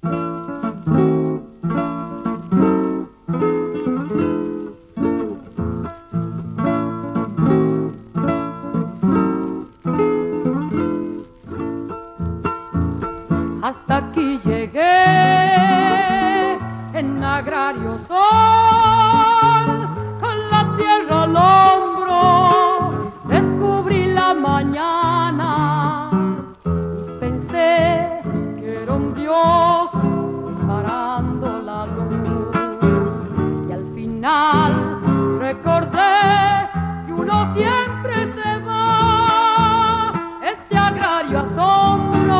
Hasta aquí llegué en agrario sol, con la tierra al hombro, descubrí la mañana y pensé que era un Dios parando la luz. Y al final recordé que uno siempre se va, este agrario asombro,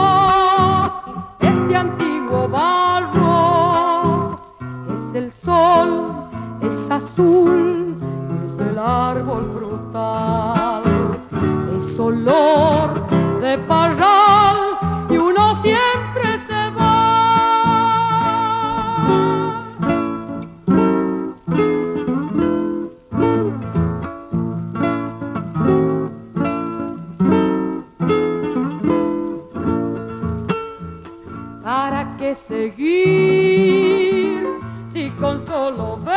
antiguo barro, es el sol, es azul, es el árbol frutal, es olor de parral y uno siempre se va. ¿Para qué seguir si con solo ver